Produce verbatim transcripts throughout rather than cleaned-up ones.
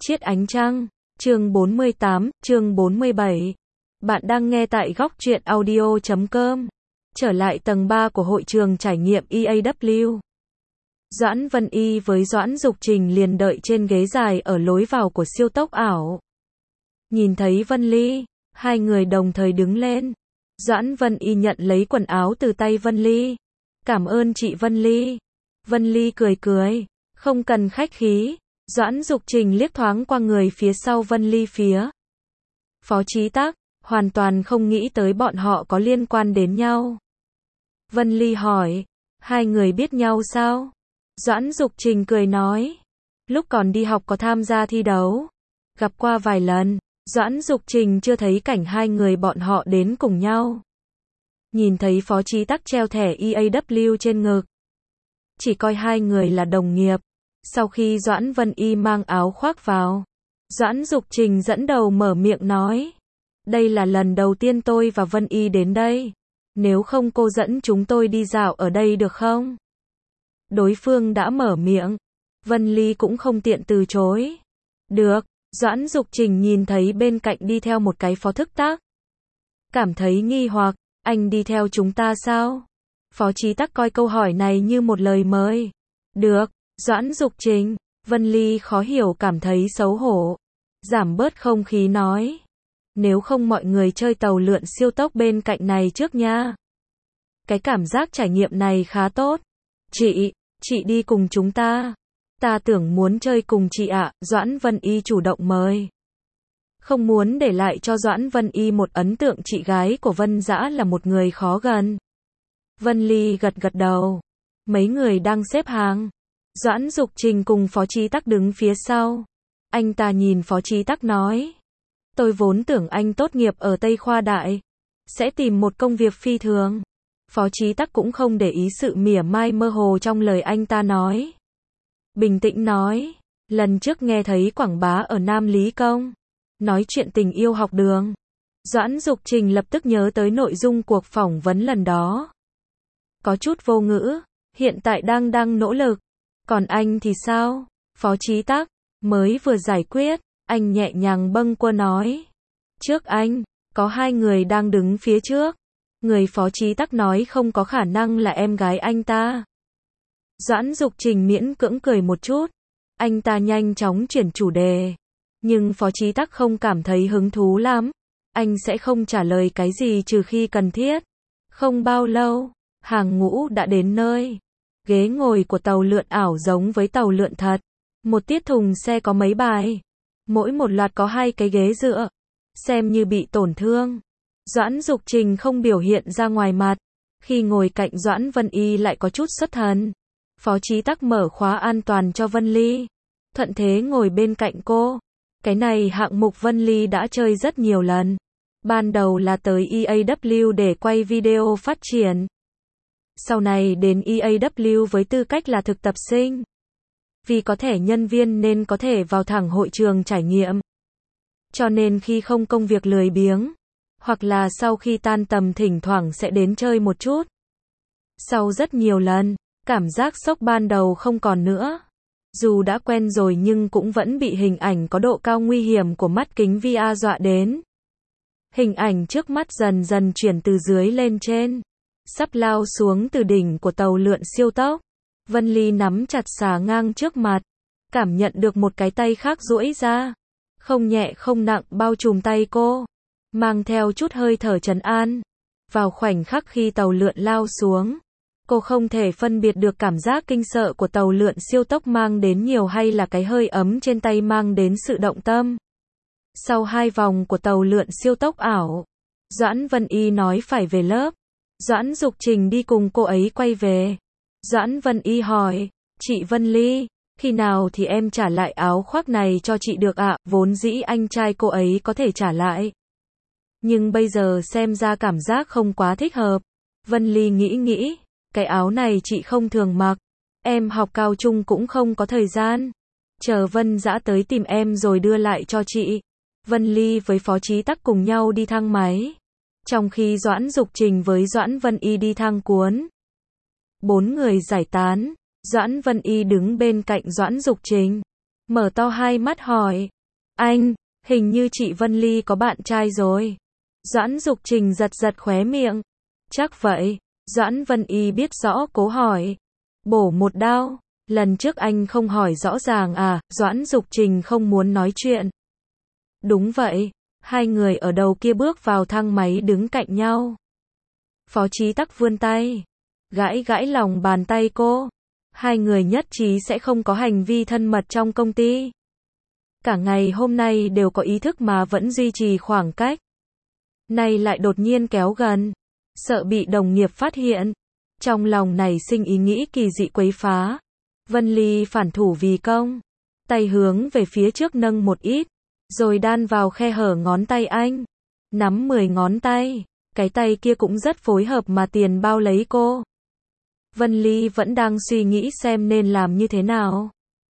Chiết ánh trăng, chương bốn mươi tám, chương bốn mươi bảy. Bạn đang nghe tại góc truyện audio chấm com. Trở lại tầng ba của hội trường trải nghiệm e a vê. Doãn Vân Y với Doãn Dục Trình liền đợi trên ghế dài ở lối vào của siêu tốc ảo. Nhìn thấy Vân Ly, hai người đồng thời đứng lên. Doãn Vân Y nhận lấy quần áo từ tay Vân Ly. Cảm ơn chị Vân Ly. Vân Ly cười cười, không cần khách khí. Doãn Dục Trình liếc thoáng qua người phía sau Vân Ly phía Phó Chí Tắc, hoàn toàn không nghĩ tới bọn họ có liên quan đến nhau. Vân Ly hỏi, hai người biết nhau sao? Doãn Dục Trình cười nói, lúc còn đi học có tham gia thi đấu, gặp qua vài lần. Doãn Dục Trình chưa thấy cảnh hai người bọn họ đến cùng nhau. Nhìn thấy Phó Chí Tắc treo thẻ e a vê trên ngực, chỉ coi hai người là đồng nghiệp. Sau khi Doãn Vân Y mang áo khoác vào, Doãn Dục Trình dẫn đầu mở miệng nói, đây là lần đầu tiên tôi và Vân Y đến đây. Nếu không cô dẫn chúng tôi đi dạo ở đây được không? Đối phương đã mở miệng, Vân Ly cũng không tiện từ chối. Được. Doãn Dục Trình nhìn thấy bên cạnh đi theo một cái Phó Thức Tắc, cảm thấy nghi hoặc, anh đi theo chúng ta sao? Phó Chí Tắc coi câu hỏi này như một lời mời. Được. Doãn Dục Trình, Vân Ly khó hiểu cảm thấy xấu hổ, giảm bớt không khí nói, nếu không mọi người chơi tàu lượn siêu tốc bên cạnh này trước nha. Cái cảm giác trải nghiệm này khá tốt. Chị, chị đi cùng chúng ta. Ta tưởng muốn chơi cùng chị ạ. Doãn Vân Y chủ động mời. Không muốn để lại cho Doãn Vân Y một ấn tượng chị gái của Vân Dã là một người khó gần. Vân Ly gật gật đầu. Mấy người đang xếp hàng. Doãn Dục Trình cùng Phó Chí Tắc đứng phía sau. Anh ta nhìn Phó Chí Tắc nói, tôi vốn tưởng anh tốt nghiệp ở Tây Khoa Đại, sẽ tìm một công việc phi thường. Phó Chí Tắc cũng không để ý sự mỉa mai mơ hồ trong lời anh ta nói. Bình tĩnh nói, lần trước nghe thấy quảng bá ở Nam Lý Công, nói chuyện tình yêu học đường. Doãn Dục Trình lập tức nhớ tới nội dung cuộc phỏng vấn lần đó. Có chút vô ngữ, hiện tại đang đang nỗ lực. Còn anh thì sao? Phó Chí Tắc, mới vừa giải quyết, anh nhẹ nhàng bâng quơ nói. Trước anh, có hai người đang đứng phía trước. Người Phó Chí Tắc nói không có khả năng là em gái anh ta. Doãn Dục Trình miễn cưỡng cười một chút. Anh ta nhanh chóng chuyển chủ đề. Nhưng Phó Chí Tắc không cảm thấy hứng thú lắm. Anh sẽ không trả lời cái gì trừ khi cần thiết. Không bao lâu, hàng ngũ đã đến nơi. Ghế ngồi của tàu lượn ảo giống với tàu lượn thật. Một tiết thùng xe có mấy bài. Mỗi một loạt có hai cái ghế dựa. Xem như bị tổn thương. Doãn Dục Trình không biểu hiện ra ngoài mặt. Khi ngồi cạnh Doãn Vân Y lại có chút xuất thần. Phó Chí Tắc mở khóa an toàn cho Vân Ly. Thuận thế ngồi bên cạnh cô. Cái này hạng mục Vân Ly đã chơi rất nhiều lần. Ban đầu là tới e a vê để quay video phát triển. Sau này đến e a vê với tư cách là thực tập sinh. Vì có thẻ nhân viên nên có thể vào thẳng hội trường trải nghiệm. Cho nên khi không công việc lười biếng, hoặc là sau khi tan tầm thỉnh thoảng sẽ đến chơi một chút. Sau rất nhiều lần, cảm giác sốc ban đầu không còn nữa. Dù đã quen rồi nhưng cũng vẫn bị hình ảnh có độ cao nguy hiểm của mắt kính vê rờ dọa đến. Hình ảnh trước mắt dần dần chuyển từ dưới lên trên. Sắp lao xuống từ đỉnh của tàu lượn siêu tốc. Vân Ly nắm chặt xà ngang trước mặt. Cảm nhận được một cái tay khác duỗi ra. Không nhẹ không nặng bao trùm tay cô. Mang theo chút hơi thở trấn an. Vào khoảnh khắc khi tàu lượn lao xuống. Cô không thể phân biệt được cảm giác kinh sợ của tàu lượn siêu tốc mang đến nhiều hay là cái hơi ấm trên tay mang đến sự động tâm. Sau hai vòng của tàu lượn siêu tốc ảo, Doãn Vân Y nói phải về lớp. Doãn Dục Trình đi cùng cô ấy quay về. Doãn Vân Y hỏi, chị Vân Ly, khi nào thì em trả lại áo khoác này cho chị được ạ? Vốn dĩ anh trai cô ấy có thể trả lại. Nhưng bây giờ xem ra cảm giác không quá thích hợp. Vân Ly nghĩ nghĩ, cái áo này chị không thường mặc. Em học cao trung cũng không có thời gian. Chờ Vân Dã tới tìm em rồi đưa lại cho chị. Vân Ly với Phó Chí Tắc cùng nhau đi thang máy. Trong khi Doãn Dục Trình với Doãn Vân Y đi thang cuốn. Bốn người giải tán. Doãn Vân Y đứng bên cạnh Doãn Dục Trình. mở to hai mắt hỏi. Anh, hình như chị Vân Ly có bạn trai rồi. Doãn Dục Trình giật giật khóe miệng. Chắc vậy. Doãn Vân Y biết rõ cố hỏi. Bổ một đao. Lần trước anh không hỏi rõ ràng à? Doãn Dục Trình không muốn nói chuyện. Đúng vậy. Hai người ở đầu kia bước vào thang máy đứng cạnh nhau. Phó Chí Tắc vươn tay, gãi gãi lòng bàn tay cô. Hai người nhất trí sẽ không có hành vi thân mật trong công ty. Cả ngày hôm nay đều có ý thức mà vẫn duy trì khoảng cách. Nay lại đột nhiên kéo gần, sợ bị đồng nghiệp phát hiện. Trong lòng nảy sinh ý nghĩ kỳ dị quấy phá. Vân Ly phản thủ vì công, tay hướng về phía trước nâng một ít, rồi đan vào khe hở ngón tay anh, nắm mười ngón tay, cái tay kia cũng rất phối hợp mà tiền bao lấy cô. Vân Ly vẫn đang suy nghĩ xem nên làm như thế nào.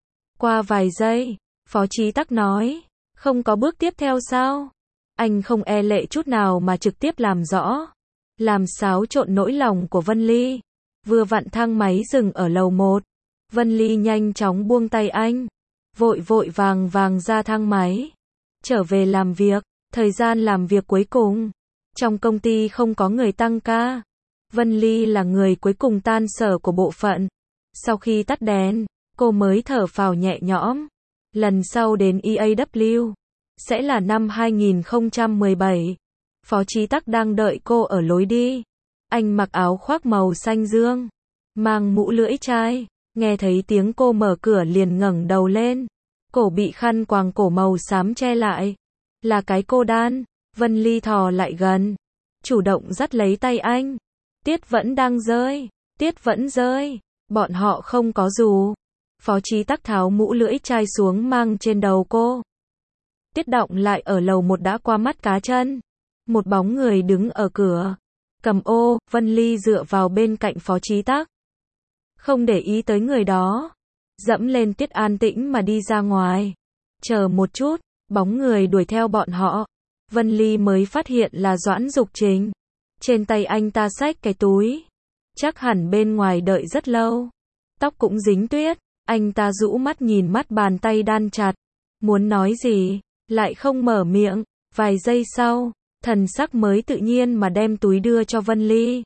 Qua vài giây, Phó Chí Tắc nói, không có bước tiếp theo sao? Anh không e lệ chút nào mà trực tiếp làm rõ, làm xáo trộn nỗi lòng của Vân Ly. Vừa vặn thang máy dừng ở lầu một, Vân Ly nhanh chóng buông tay anh, vội vội vàng vàng ra thang máy, trở về làm việc. Thời gian làm việc cuối cùng, trong công ty không có người tăng ca. Vân Ly là người cuối cùng tan sở của bộ phận. Sau khi tắt đèn, cô mới thở phào nhẹ nhõm. Lần sau đến e a vê sẽ là năm hai nghìn không trăm mười bảy. Phó Chí Tắc đang đợi cô ở lối đi. Anh mặc áo khoác màu xanh dương, mang mũ lưỡi chai, nghe thấy tiếng cô mở cửa liền ngẩng đầu lên. Cổ bị khăn quàng cổ màu xám che lại. Là cái cô đan. Vân Ly thò lại gần, chủ động dắt lấy tay anh. Tiết vẫn đang rơi, tiết vẫn rơi, bọn họ không có dù. Phó Chí Tắc tháo mũ lưỡi chai xuống mang trên đầu cô. Tiết Động lại ở lầu một đã qua mắt cá chân. Một bóng người đứng ở cửa, cầm ô. Vân Ly dựa vào bên cạnh Phó Chí Tắc, không để ý tới người đó, dẫm lên Tiết an tĩnh mà đi ra ngoài. Chờ một chút, bóng người đuổi theo bọn họ. Vân Ly mới phát hiện là Doãn Dục Trình. Trên tay anh ta xách cái túi, chắc hẳn bên ngoài đợi rất lâu. Tóc cũng dính tuyết. Anh ta rũ mắt nhìn mắt bàn tay đan chặt, muốn nói gì, lại không mở miệng. Vài giây sau, thần sắc mới tự nhiên mà đem túi đưa cho Vân Ly.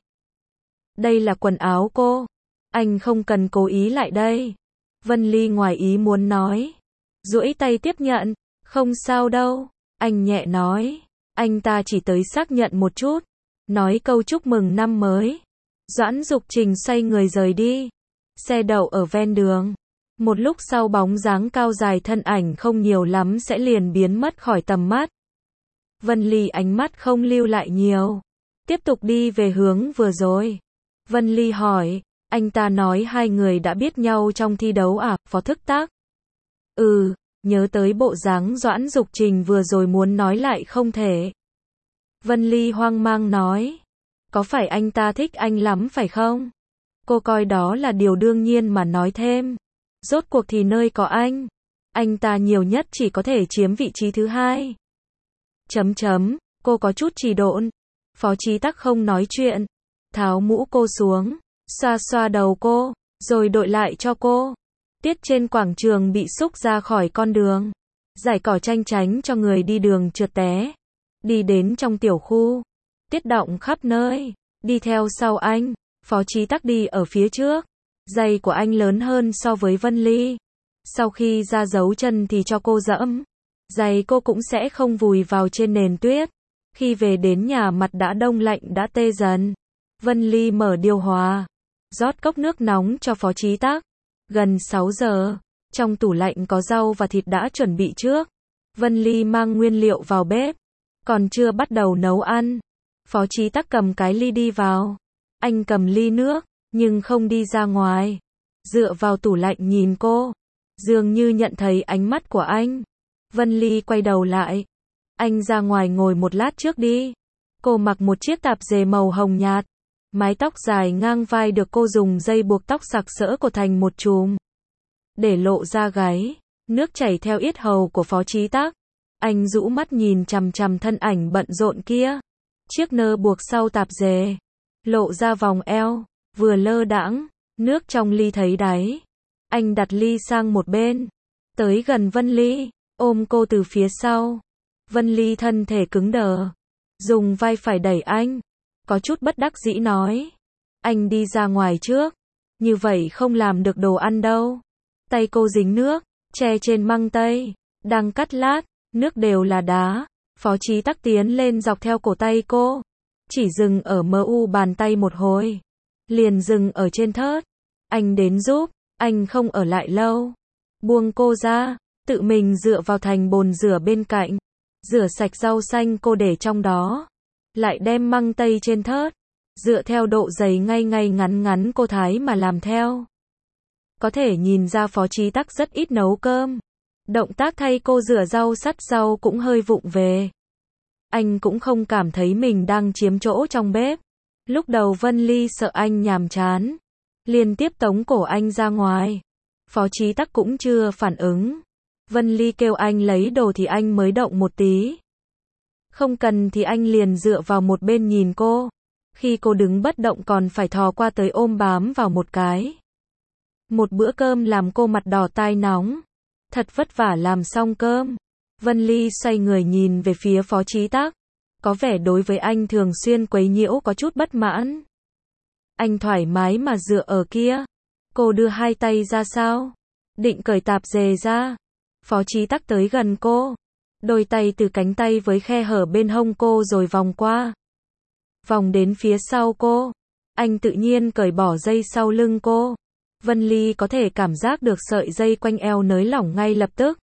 Đây là quần áo cô, anh không cần cố ý lại đây. Vân Ly ngoài ý muốn nói, duỗi tay tiếp nhận. Không sao đâu, anh nhẹ nói. Anh ta chỉ tới xác nhận một chút, nói câu chúc mừng năm mới. Doãn Dục Trình xoay người rời đi. Xe đậu ở ven đường. Một lúc sau bóng dáng cao dài thân ảnh không nhiều lắm sẽ liền biến mất khỏi tầm mắt. Vân Ly ánh mắt không lưu lại nhiều, tiếp tục đi về hướng vừa rồi. Vân Ly hỏi, anh ta nói hai người đã biết nhau trong thi đấu à? Phó Thức Tác. Ừ, nhớ tới bộ dáng Doãn Dục Trình vừa rồi muốn nói lại không thể. Vân Ly hoang mang nói, có phải anh ta thích anh lắm phải không? Cô coi đó là điều đương nhiên mà nói thêm. Rốt cuộc thì nơi có anh, anh ta nhiều nhất chỉ có thể chiếm vị trí thứ hai. Chấm chấm, cô có chút trì độn. Phó Chí Tắc không nói chuyện, tháo mũ cô xuống, xoa xoa đầu cô, rồi đội lại cho cô. Tiết trên quảng trường bị xúc ra khỏi con đường, giải cỏ tranh tránh cho người đi đường trượt té. Đi đến trong tiểu khu, Tiết Động khắp nơi, đi theo sau anh. Phó Chí Tắc đi ở phía trước. Giày của anh lớn hơn so với Vân Ly. Sau khi ra dấu chân thì cho cô dẫm. Giày cô cũng sẽ không vùi vào trên nền tuyết. Khi về đến nhà mặt đã đông lạnh đã tê dần. Vân Ly mở điều hòa, rót cốc nước nóng cho Phó Chí Tắc. Gần sáu giờ, trong tủ lạnh có rau và thịt đã chuẩn bị trước. Vân Ly mang nguyên liệu vào bếp, còn chưa bắt đầu nấu ăn. Phó Chí Tắc cầm cái ly đi vào. Anh cầm ly nước, nhưng không đi ra ngoài. Dựa vào tủ lạnh nhìn cô, dường như nhận thấy ánh mắt của anh. Vân Ly quay đầu lại. Anh ra ngoài ngồi một lát trước đi. Cô mặc một chiếc tạp dề màu hồng nhạt. Mái tóc dài ngang vai được cô dùng dây buộc tóc sặc sỡ cột thành một chùm, để lộ ra gáy. Nước chảy theo yết hầu của Phó Chí Tắc. Anh rũ mắt nhìn chằm chằm thân ảnh bận rộn kia. Chiếc nơ buộc sau tạp dề, lộ ra vòng eo, vừa lơ đãng, nước trong ly thấy đáy. Anh đặt ly sang một bên, tới gần Vân Ly, ôm cô từ phía sau. Vân Ly thân thể cứng đờ, dùng vai phải đẩy anh, có chút bất đắc dĩ nói. Anh đi ra ngoài trước, như vậy không làm được đồ ăn đâu. Tay cô dính nước, che trên măng tây, đang cắt lát, nước đều là đá. Phó Chí Tắc tiến lên dọc theo cổ tay cô, chỉ dừng ở mờ u bàn tay một hồi, liền dừng ở trên thớt. Anh đến giúp, anh không ở lại lâu. Buông cô ra, tự mình dựa vào thành bồn rửa bên cạnh, rửa sạch rau xanh cô để trong đó, lại đem măng tây trên thớt, dựa theo độ dày ngay ngay ngắn ngắn cô thái mà làm theo. Có thể nhìn ra Phó Chí Tắc rất ít nấu cơm. Động tác thay cô rửa rau sắt rau cũng hơi vụng về. Anh cũng không cảm thấy mình đang chiếm chỗ trong bếp. Lúc đầu Vân Ly sợ anh nhàm chán, liên tiếp tống cổ anh ra ngoài. Phó Chí Tắc cũng chưa phản ứng. Vân Ly kêu anh lấy đồ thì anh mới động một tí. Không cần thì anh liền dựa vào một bên nhìn cô. Khi cô đứng bất động còn phải thò qua tới ôm bám vào một cái. Một bữa cơm làm cô mặt đỏ tai nóng. Thật vất vả làm xong cơm. Vân Ly xoay người nhìn về phía Phó Chí Tắc. Có vẻ đối với anh thường xuyên quấy nhiễu có chút bất mãn. Anh thoải mái mà dựa ở kia. Cô đưa hai tay ra sao? Định cởi tạp dề ra. Phó Chí Tắc tới gần cô. Đôi tay từ cánh tay với khe hở bên hông cô rồi vòng qua. Vòng đến phía sau cô. Anh tự nhiên cởi bỏ dây sau lưng cô. Vân Ly có thể cảm giác được sợi dây quanh eo nới lỏng ngay lập tức.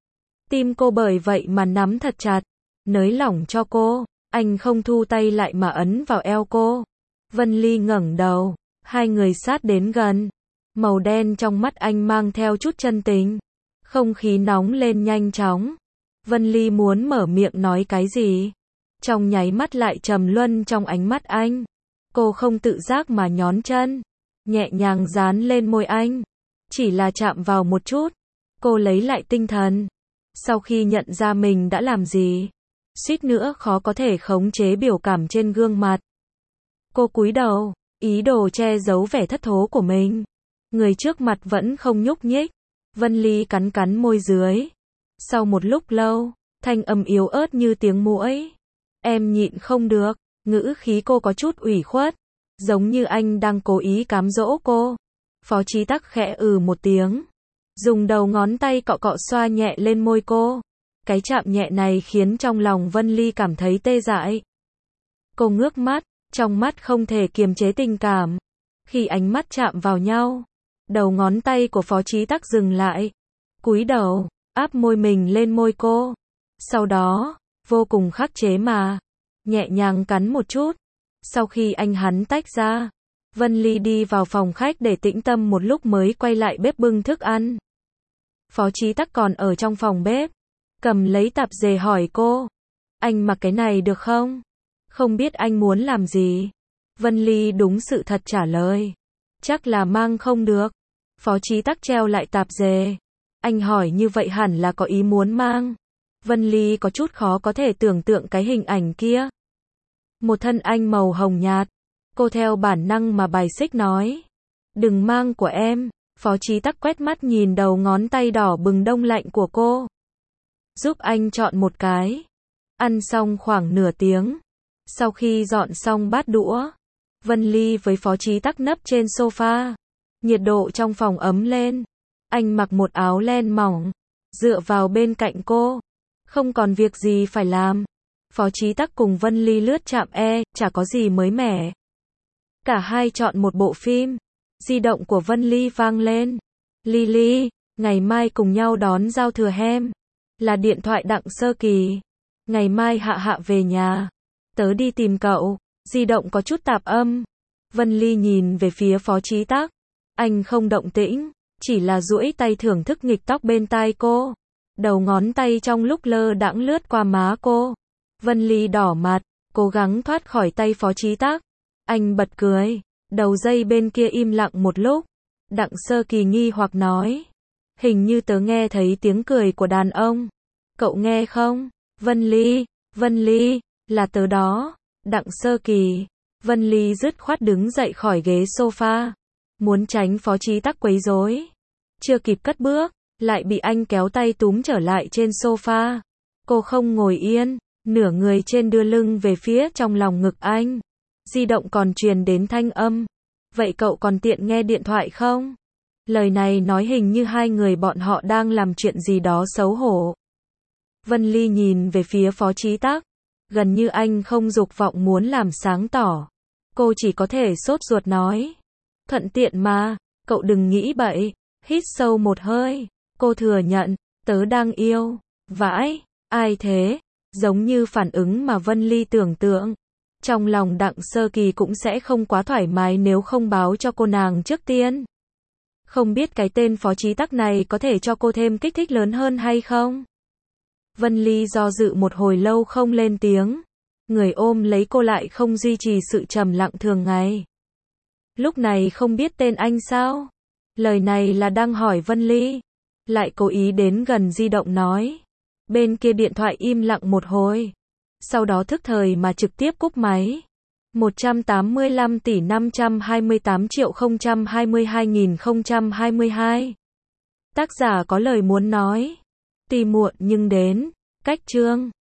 Tim cô bởi vậy mà nắm thật chặt. Nới lỏng cho cô. Anh không thu tay lại mà ấn vào eo cô. Vân Ly ngẩng đầu. Hai người sát đến gần. Màu đen trong mắt anh mang theo chút chân tình. Không khí nóng lên nhanh chóng. Vân Ly muốn mở miệng nói cái gì. Trong nháy mắt lại trầm luân trong ánh mắt anh. Cô không tự giác mà nhón chân. Nhẹ nhàng dán lên môi anh. Chỉ là chạm vào một chút. Cô lấy lại tinh thần. Sau khi nhận ra mình đã làm gì, suýt nữa khó có thể khống chế biểu cảm trên gương mặt. Cô cúi đầu, ý đồ che giấu vẻ thất thố của mình. Người trước mặt vẫn không nhúc nhích. Vân Ly cắn cắn môi dưới. Sau một lúc lâu, thanh âm yếu ớt như tiếng muỗi. Em nhịn không được. Ngữ khí cô có chút ủy khuất. Giống như anh đang cố ý cám dỗ cô. Phó Chí Tắc khẽ ừ một tiếng. Dùng đầu ngón tay cọ cọ xoa nhẹ lên môi cô. Cái chạm nhẹ này khiến trong lòng Vân Ly cảm thấy tê dại. Cô ngước mắt, trong mắt không thể kiềm chế tình cảm. Khi ánh mắt chạm vào nhau, đầu ngón tay của Phó Chí Tắc dừng lại. Cúi đầu, áp môi mình lên môi cô. Sau đó, vô cùng khắc chế mà, nhẹ nhàng cắn một chút. Sau khi anh hắn tách ra, Vân Ly đi vào phòng khách để tĩnh tâm một lúc mới quay lại bếp bưng thức ăn. Phó Chí Tắc còn ở trong phòng bếp, cầm lấy tạp dề hỏi cô. Anh mặc cái này được không? Không biết anh muốn làm gì? Vân Ly đúng sự thật trả lời. Chắc là mang không được. Phó Chí Tắc treo lại tạp dề. Anh hỏi như vậy hẳn là có ý muốn mang. Vân Ly có chút khó có thể tưởng tượng cái hình ảnh kia. Một thân anh màu hồng nhạt. Cô theo bản năng mà bài xích nói. Đừng mang của em. Phó Chí Tắc quét mắt nhìn đầu ngón tay đỏ bừng đông lạnh của cô. Giúp anh chọn một cái. Ăn xong khoảng nửa tiếng. Sau khi dọn xong bát đũa, Vân Ly với Phó Chí Tắc nấp trên sofa. Nhiệt độ trong phòng ấm lên. Anh mặc một áo len mỏng, dựa vào bên cạnh cô. Không còn việc gì phải làm. Phó Chí Tắc cùng Vân Ly lướt chạm e, chả có gì mới mẻ. Cả hai chọn một bộ phim. Di động của Vân Ly vang lên. Ly Ly, ngày mai cùng nhau đón giao thừa hem. Là điện thoại Đặng Sơ Kỳ. Ngày mai Hạ Hạ về nhà. Tớ đi tìm cậu. Di động có chút tạp âm. Vân Ly nhìn về phía Phó Chí Tắc. Anh không động tĩnh, chỉ là duỗi tay thưởng thức nghịch tóc bên tai cô. Đầu ngón tay trong lúc lơ đãng lướt qua má cô. Vân Ly đỏ mặt, cố gắng thoát khỏi tay Phó Chí Tắc. Anh bật cười. Đầu dây bên kia im lặng một lúc. Đặng Sơ Kỳ nghi hoặc nói. Hình như tớ nghe thấy tiếng cười của đàn ông. Cậu nghe không? Vân Ly, Vân Ly, là tớ đó. Đặng Sơ Kỳ. Vân Ly dứt khoát đứng dậy khỏi ghế sofa. Muốn tránh Phó Chí Tắc quấy rối. Chưa kịp cất bước, lại bị anh kéo tay túm trở lại trên sofa. Cô không ngồi yên, nửa người trên đưa lưng về phía trong lòng ngực anh. Di động còn truyền đến thanh âm. Vậy cậu còn tiện nghe điện thoại không? Lời này nói hình như hai người bọn họ đang làm chuyện gì đó xấu hổ. Vân Ly nhìn về phía Phó Chí Tắc. Gần như anh không dục vọng muốn làm sáng tỏ. Cô chỉ có thể sốt ruột nói. Thuận tiện mà, cậu đừng nghĩ bậy. Hít sâu một hơi. Cô thừa nhận, tớ đang yêu. Vãi, ai thế? Giống như phản ứng mà Vân Ly tưởng tượng. Trong lòng Đặng Sơ Kỳ cũng sẽ không quá thoải mái nếu không báo cho cô nàng trước tiên. Không biết cái tên Phó Chí Tắc này có thể cho cô thêm kích thích lớn hơn hay không? Vân Ly do dự một hồi lâu không lên tiếng. Người ôm lấy cô lại không duy trì sự trầm lặng thường ngày. Lúc này không biết tên anh sao? Lời này là đang hỏi Vân Ly. Lại cố ý đến gần di động nói. Bên kia điện thoại im lặng một hồi. Sau đó thức thời mà trực tiếp cúp máy. một trăm tám mươi lăm tỷ năm trăm hai mươi tám triệu không trăm hai mươi hai nghìn không trăm hai mươi hai. Tác giả có lời muốn nói. Tì muộn nhưng đến. Cách chương